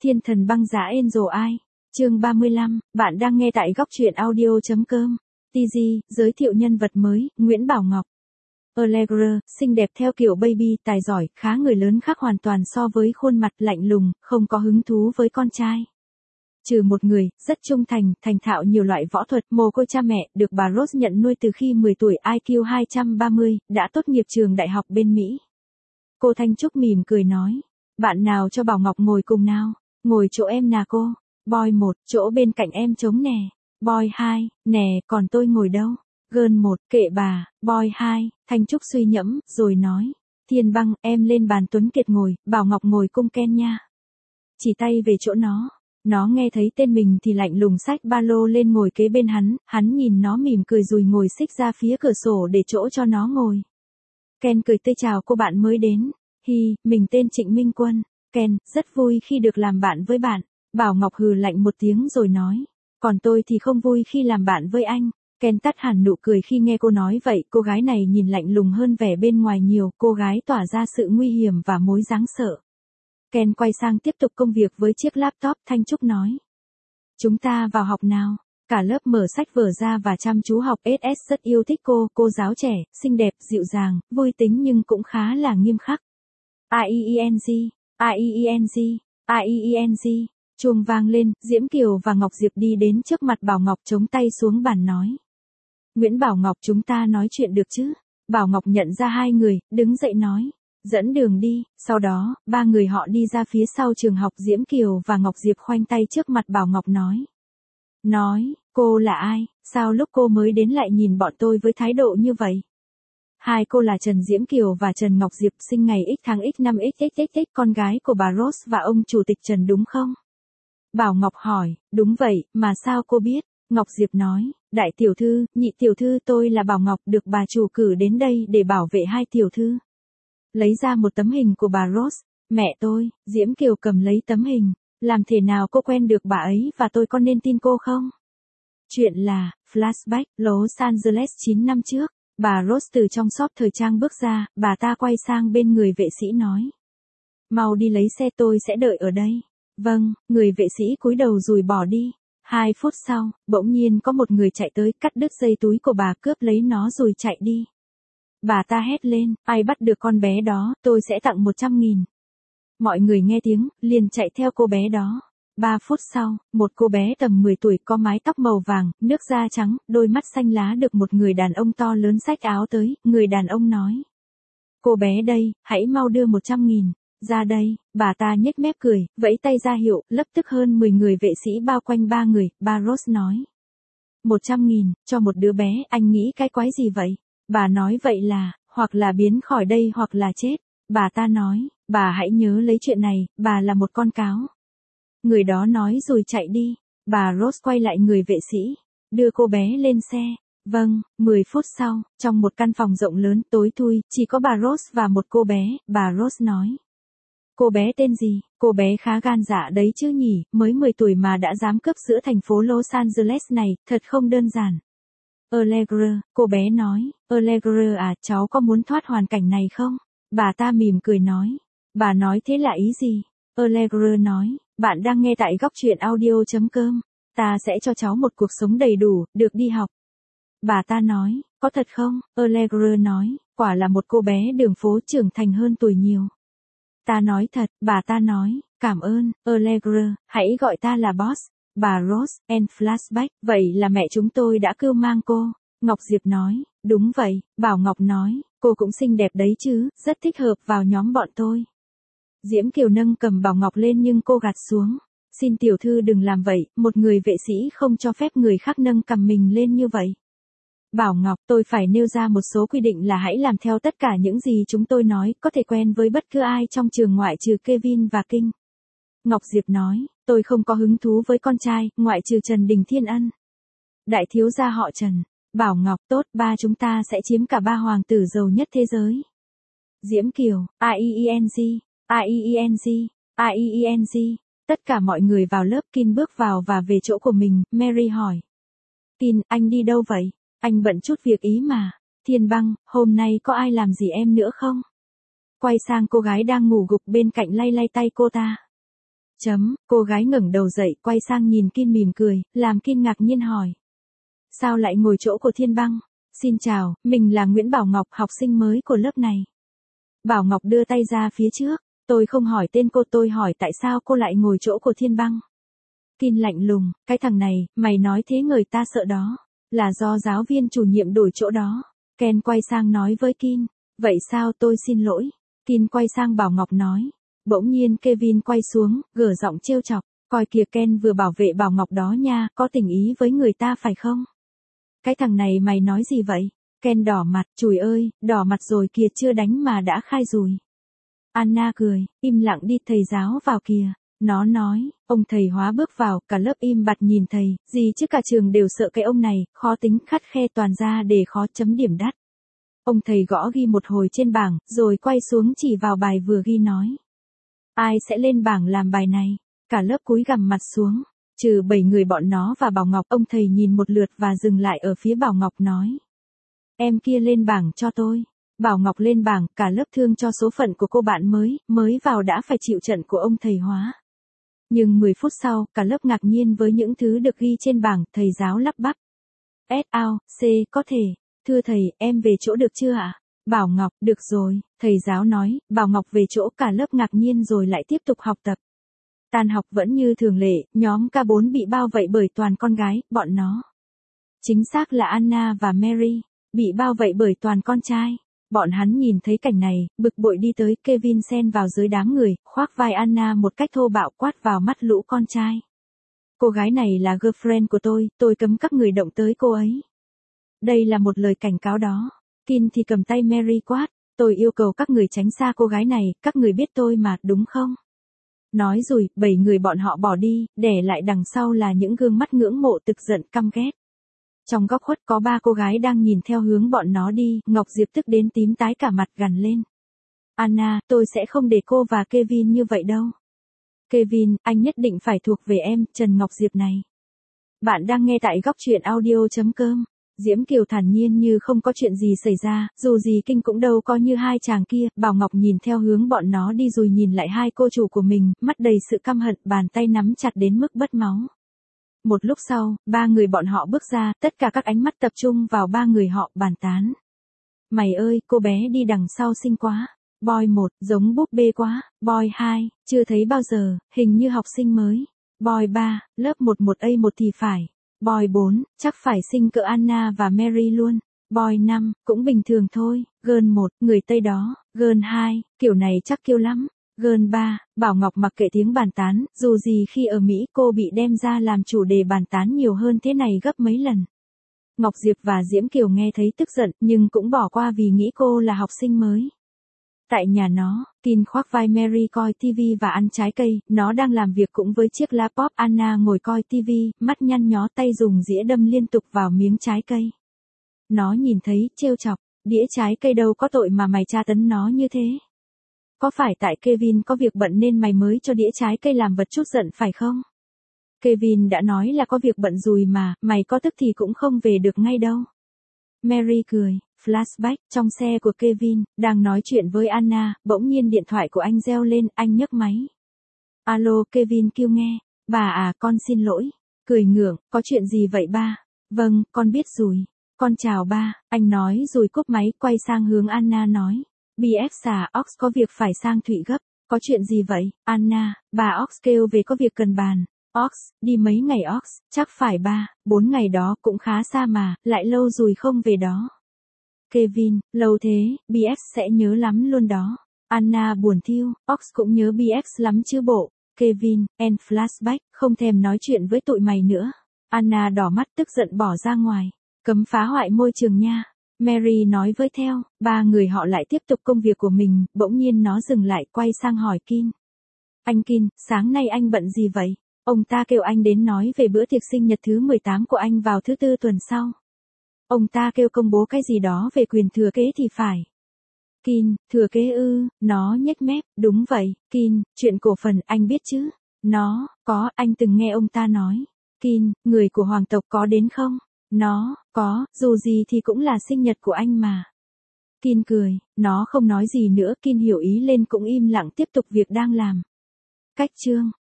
Thiên thần băng giá Angel ai. Chương 35, bạn đang nghe tại góc truyện audio.com. TG, giới thiệu nhân vật mới, Nguyễn Bảo Ngọc. Allegra, xinh đẹp theo kiểu baby, tài giỏi, khá người lớn khác hoàn toàn so với khuôn mặt lạnh lùng, không có hứng thú với con trai. Trừ một người, rất trung thành, thành thạo nhiều loại võ thuật, mồ côi cha mẹ, được bà Rose nhận nuôi từ khi 10 tuổi, IQ 230, đã tốt nghiệp trường đại học bên Mỹ. Cô Thanh Trúc mỉm cười nói, bạn nào cho Bảo Ngọc ngồi cùng nào, ngồi chỗ em nà cô. Boy 1, chỗ bên cạnh em trống nè. Boy 2, nè, còn tôi ngồi đâu? Girl 1, kệ bà. Boy 2, Thanh Trúc suy nhẫm, rồi nói, Thiên Băng, em lên bàn Tuấn Kiệt ngồi, Bảo Ngọc ngồi cung Ken nha. Chỉ tay về chỗ nó. Nó nghe thấy tên mình thì lạnh lùng xách ba lô lên ngồi kế bên hắn nhìn nó mỉm cười rồi ngồi xích ra phía cửa sổ để chỗ cho nó ngồi. Ken cười tươi chào cô bạn mới đến. Hi, mình tên Trịnh Minh Quân. Ken, rất vui khi được làm bạn với bạn. Bảo Ngọc hừ lạnh một tiếng rồi nói, còn tôi thì không vui khi làm bạn với anh. Ken tắt hẳn nụ cười khi nghe cô nói vậy, cô gái này nhìn lạnh lùng hơn vẻ bên ngoài nhiều, cô gái tỏa ra sự nguy hiểm và mối đáng sợ. Ken quay sang tiếp tục công việc với chiếc laptop, Thanh Trúc nói. Chúng ta vào học nào. Cả lớp mở sách vở ra và chăm chú học. SS rất yêu thích cô giáo trẻ, xinh đẹp, dịu dàng, vui tính nhưng cũng khá là nghiêm khắc. IENG, IENG, IENG. Chuông vang lên, Diễm Kiều và Ngọc Diệp đi đến trước mặt Bảo Ngọc chống tay xuống bàn nói. Nguyễn Bảo Ngọc, chúng ta nói chuyện được chứ? Bảo Ngọc nhận ra hai người, đứng dậy nói. Dẫn đường đi. Sau đó, ba người họ đi ra phía sau trường học. Diễm Kiều và Ngọc Diệp khoanh tay trước mặt Bảo Ngọc nói, cô là ai? Sao lúc cô mới đến lại nhìn bọn tôi với thái độ như vậy? Hai cô là Trần Diễm Kiều và Trần Ngọc Diệp, sinh ngày X tháng X năm XXXX, con gái của bà Rose và ông chủ tịch Trần đúng không? Bảo Ngọc hỏi, đúng vậy, mà sao cô biết? Ngọc Diệp nói, đại tiểu thư, nhị tiểu thư, tôi là Bảo Ngọc, được bà chủ cử đến đây để bảo vệ hai tiểu thư. Lấy ra một tấm hình của bà Rose. Mẹ tôi. Diễm Kiều cầm lấy tấm hình. Làm thế nào cô quen được bà ấy và tôi có nên tin cô không? Chuyện là, flashback, Los Angeles 9 năm trước. Bà Rose từ trong shop thời trang bước ra, bà ta quay sang bên người vệ sĩ nói. Mau đi lấy xe, tôi sẽ đợi ở đây. Vâng, người vệ sĩ cúi đầu rồi bỏ đi. 2 phút sau, bỗng nhiên có một người chạy tới, cắt đứt dây túi của bà, cướp lấy nó rồi chạy đi. Bà ta hét lên, ai bắt được con bé đó, tôi sẽ tặng 100.000. Mọi người nghe tiếng, liền chạy theo cô bé đó. 3 phút sau, một cô bé tầm 10 tuổi có mái tóc màu vàng, nước da trắng, đôi mắt xanh lá được một người đàn ông to lớn xách áo tới, người đàn ông nói. Cô bé đây, hãy mau đưa 100.000. Ra đây, bà ta nhếch mép cười, vẫy tay ra hiệu, lập tức hơn 10 người vệ sĩ bao quanh ba người, bà Rose nói. 100.000, cho một đứa bé, anh nghĩ cái quái gì vậy? Bà nói vậy là, hoặc là biến khỏi đây hoặc là chết. Bà ta nói, bà hãy nhớ lấy chuyện này, bà là một con cáo. Người đó nói rồi chạy đi. Bà Rose quay lại người vệ sĩ, đưa cô bé lên xe. Vâng, 10 phút sau, trong một căn phòng rộng lớn tối thui, chỉ có bà Rose và một cô bé, bà Rose nói. Cô bé tên gì? Cô bé khá gan dạ đấy chứ nhỉ, mới 10 tuổi mà đã dám cướp giữa thành phố Los Angeles này, thật không đơn giản. Allegra, cô bé nói, Allegra à, cháu có muốn thoát hoàn cảnh này không? Bà ta mỉm cười nói. Bà nói thế là ý gì? Allegra nói, bạn đang nghe tại góc truyện audio.com. Ta sẽ cho cháu một cuộc sống đầy đủ, được đi học. Bà ta nói, có thật không? Allegra nói, quả là một cô bé đường phố trưởng thành hơn tuổi nhiều. Ta nói thật, bà ta nói, cảm ơn, Allegra, hãy gọi ta là boss. Bà Rose, and flashback, vậy là mẹ chúng tôi đã cưu mang cô. Ngọc Diệp nói, đúng vậy. Bảo Ngọc nói, cô cũng xinh đẹp đấy chứ, rất thích hợp vào nhóm bọn tôi. Diễm Kiều nâng cầm Bảo Ngọc lên nhưng cô gạt xuống. Xin tiểu thư đừng làm vậy, một người vệ sĩ không cho phép người khác nâng cầm mình lên như vậy. Bảo Ngọc, tôi phải nêu ra một số quy định là hãy làm theo tất cả những gì chúng tôi nói, có thể quen với bất cứ ai trong trường ngoại trừ Kevin và Kinh. Ngọc Diệp nói, tôi không có hứng thú với con trai, ngoại trừ Trần Đình Thiên Ân. Đại thiếu gia họ Trần. Bảo Ngọc, tốt, ba chúng ta sẽ chiếm cả ba hoàng tử giàu nhất thế giới. Diễm Kiều, IENG, IENG, IENG. Tất cả mọi người vào lớp. Kin bước vào và về chỗ của mình. Mary hỏi. Kin, anh đi đâu vậy? Anh bận chút việc ý mà. Thiên Băng, hôm nay có ai làm gì em nữa không? Quay sang cô gái đang ngủ gục bên cạnh lay lay tay cô ta. Cô gái ngẩng đầu dậy, quay sang nhìn Kin mỉm cười, làm Kin ngạc nhiên hỏi. Sao lại ngồi chỗ của Thiên Băng? Xin chào, mình là Nguyễn Bảo Ngọc, học sinh mới của lớp này. Bảo Ngọc đưa tay ra phía trước. Tôi không hỏi tên cô, tôi hỏi tại sao cô lại ngồi chỗ của Thiên Băng. Kin lạnh lùng, cái thằng này, mày nói thế người ta sợ đó. Là do giáo viên chủ nhiệm đổi chỗ đó. Ken quay sang nói với Kin. Vậy sao, tôi xin lỗi. Kin quay sang Bảo Ngọc nói. Bỗng nhiên Kevin quay xuống, gở giọng trêu chọc. Coi kìa, Ken vừa bảo vệ Bảo Ngọc đó nha, có tình ý với người ta phải không? Cái thằng này mày nói gì vậy? Ken đỏ mặt, chùi ơi, đỏ mặt rồi kìa, chưa đánh mà đã khai rồi. Anna cười, im lặng đi, thầy giáo vào kìa. Nó nói, ông thầy hóa bước vào, cả lớp im bặt nhìn thầy, gì chứ cả trường đều sợ cái ông này, khó tính, khắt khe toàn ra để khó chấm điểm đắt. Ông thầy gõ ghi một hồi trên bảng, rồi quay xuống chỉ vào bài vừa ghi nói. Ai sẽ lên bảng làm bài này? Cả lớp cúi gằm mặt xuống. Trừ 7 người bọn nó và Bảo Ngọc, ông thầy nhìn một lượt và dừng lại ở phía Bảo Ngọc nói. Em kia lên bảng cho tôi. Bảo Ngọc lên bảng, cả lớp thương cho số phận của cô bạn mới vào đã phải chịu trận của ông thầy hóa. Nhưng 10 phút sau, cả lớp ngạc nhiên với những thứ được ghi trên bảng, thầy giáo lắp bắp. S.A.C. có thể. Thưa thầy, em về chỗ được chưa ạ? Bảo Ngọc, được rồi, thầy giáo nói, Bảo Ngọc về chỗ, cả lớp ngạc nhiên rồi lại tiếp tục học tập. Tan học vẫn như thường lệ, nhóm K4 bị bao vây bởi toàn con gái, bọn nó. Chính xác là Anna và Mary, bị bao vây bởi toàn con trai. Bọn hắn nhìn thấy cảnh này, bực bội đi tới, Kevin xen vào dưới đám người, khoác vai Anna một cách thô bạo, quát vào mắt lũ con trai. Cô gái này là girlfriend của tôi cấm các người động tới cô ấy. Đây là một lời cảnh cáo đó. Kin thì cầm tay Mary quát, tôi yêu cầu các người tránh xa cô gái này, các người biết tôi mà, đúng không? Nói rồi, 7 người bọn họ bỏ đi, để lại đằng sau là những gương mắt ngưỡng mộ, tức giận, căm ghét. Trong góc khuất có 3 cô gái đang nhìn theo hướng bọn nó đi, Ngọc Diệp tức đến tím tái cả mặt, gằn lên. Anna, tôi sẽ không để cô và Kevin như vậy đâu. Kevin, anh nhất định phải thuộc về em, Trần Ngọc Diệp này. Bạn đang nghe tại góc truyện audio.com. Diễm Kiều thản nhiên như không có chuyện gì xảy ra, dù gì kinh cũng đâu có như hai chàng kia. Bảo Ngọc nhìn theo hướng bọn nó đi rồi nhìn lại hai cô chủ của mình, mắt đầy sự căm hận, bàn tay nắm chặt đến mức bất máu. Một lúc sau, 3 người bọn họ bước ra, tất cả các ánh mắt tập trung vào 3 người họ, bàn tán. Mày ơi, cô bé đi đằng sau xinh quá. Boy 1, giống búp bê quá. Boy 2, chưa thấy bao giờ, hình như học sinh mới. Boy 3, lớp 11A1 thì phải. Boy 4, chắc phải xinh cỡ Anna và Mary luôn. Boy 5, cũng bình thường thôi. Girl 1, người Tây đó. Girl 2, kiểu này chắc kiêu lắm. Girl 3, Bảo Ngọc mặc kệ tiếng bàn tán, dù gì khi ở Mỹ cô bị đem ra làm chủ đề bàn tán nhiều hơn thế này gấp mấy lần. Ngọc Diệp và Diễm Kiều nghe thấy tức giận, nhưng cũng bỏ qua vì nghĩ cô là học sinh mới. Tại nhà nó, Kin khoác vai Mary coi TV và ăn trái cây, nó đang làm việc cũng với chiếc laptop. Anna ngồi coi TV, mắt nhăn nhó, tay dùng dĩa đâm liên tục vào miếng trái cây. Nó nhìn thấy, trêu chọc, đĩa trái cây đâu có tội mà mày tra tấn nó như thế. Có phải tại Kevin có việc bận nên mày mới cho đĩa trái cây làm vật chút giận phải không? Kevin đã nói là có việc bận rồi mà, mày có tức thì cũng không về được ngay đâu. Mary cười, flashback, trong xe của Kevin, đang nói chuyện với Anna, bỗng nhiên điện thoại của anh reo lên, anh nhấc máy. Alo, Kevin kêu nghe, bà à, con xin lỗi. Cười ngượng, có chuyện gì vậy ba? Vâng, con biết rồi. Con chào ba, anh nói rồi cúp máy, quay sang hướng Anna nói. BF xà Ox có việc phải sang Thụy gấp. Có chuyện gì vậy, Anna? Bà Ox kêu về có việc cần bàn. Ox, đi mấy ngày Ox? Chắc phải 3-4 ngày đó, cũng khá xa mà, lại lâu rồi không về đó. Kevin, lâu thế, BF sẽ nhớ lắm luôn đó. Anna buồn thiu, Ox cũng nhớ BF lắm chứ bộ. Kevin, and flashback, không thèm nói chuyện với tụi mày nữa. Anna đỏ mắt tức giận bỏ ra ngoài. Cấm phá hoại môi trường nha. Mary nói với theo, 3 người họ lại tiếp tục công việc của mình, bỗng nhiên nó dừng lại, quay sang hỏi Kin. Anh Kin, sáng nay anh bận gì vậy? Ông ta kêu anh đến nói về bữa tiệc sinh nhật thứ 18 của anh vào thứ Tư tuần sau. Ông ta kêu công bố cái gì đó về quyền thừa kế thì phải. Kin, thừa kế ư? Nó nhếch mép, đúng vậy, Kin, chuyện cổ phần anh biết chứ? Nó, có, anh từng nghe ông ta nói. Kin, người của hoàng tộc có đến không? Nó, có, dù gì thì cũng là sinh nhật của anh mà. Kin cười, nó không nói gì nữa, Kin hiểu ý lên cũng im lặng tiếp tục việc đang làm. Cách chương